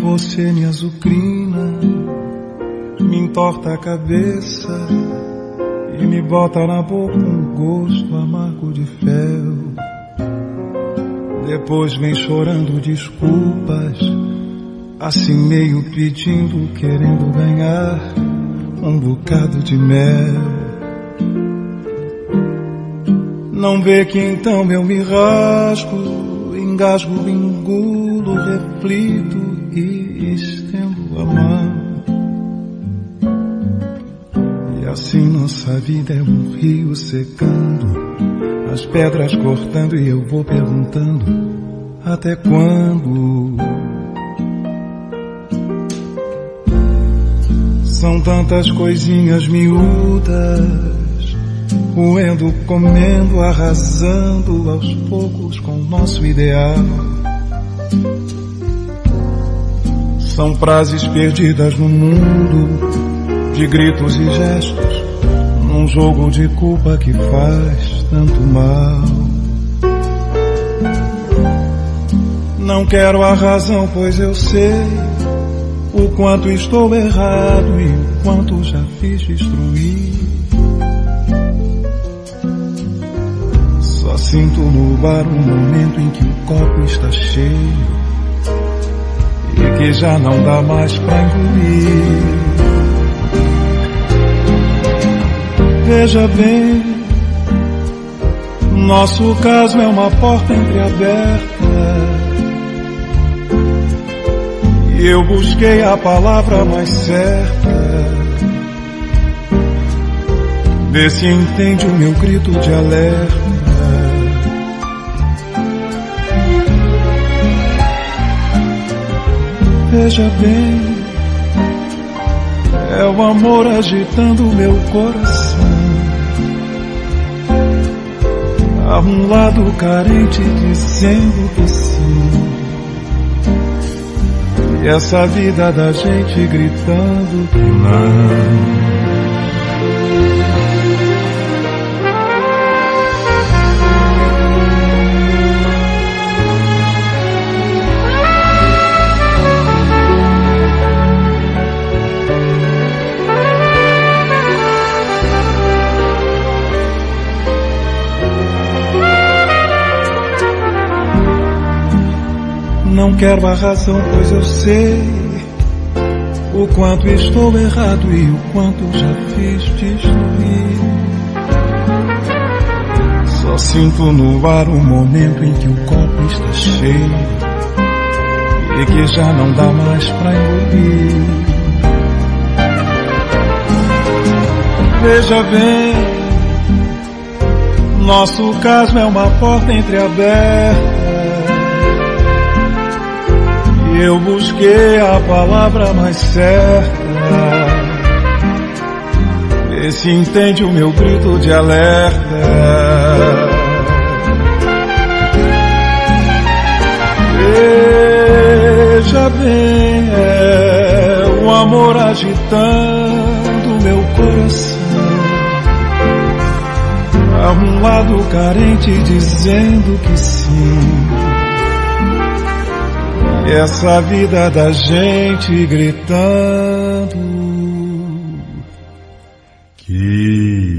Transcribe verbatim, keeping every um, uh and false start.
você me azucrina, me entorta a cabeça e me bota na boca um gosto amargo de fel. Depois vem chorando desculpas, assim meio pedindo, querendo ganhar um bocado de mel. Não vê que então eu me rasgo, engasgo, engulo, reflito e estendo a mão. E assim nossa vida é um rio secando, as pedras cortando e eu vou perguntando até quando. São tantas coisinhas miúdas, roendo, comendo, arrasando aos poucos com o nosso ideal. São frases perdidas no mundo, de gritos e gestos, num jogo de culpa que faz tanto mal. Não quero a razão, pois eu sei o quanto estou errado e o quanto já fiz destruir. Só sinto no ar um momento em que o copo está cheio e que já não dá mais pra engolir. Veja bem, nosso caso é uma porta entreaberta e eu busquei a palavra mais certa. Vê se entende o meu grito de alerta. Veja bem, é o amor agitando o meu coração. Há um lado carente dizendo que sim, e essa vida da gente gritando que não. Não quero a razão, pois eu sei o quanto estou errado e o quanto já fiz destruir. Só sinto no ar o momento em que o copo está cheio e que já não dá mais pra engolir. Veja bem, nosso caso é uma porta entreaberta. Eu busquei a palavra mais certa. Vê se entende o meu grito de alerta. Veja bem, é o amor agitando o meu coração. Há um lado carente dizendo que sim, e essa vida da gente gritando que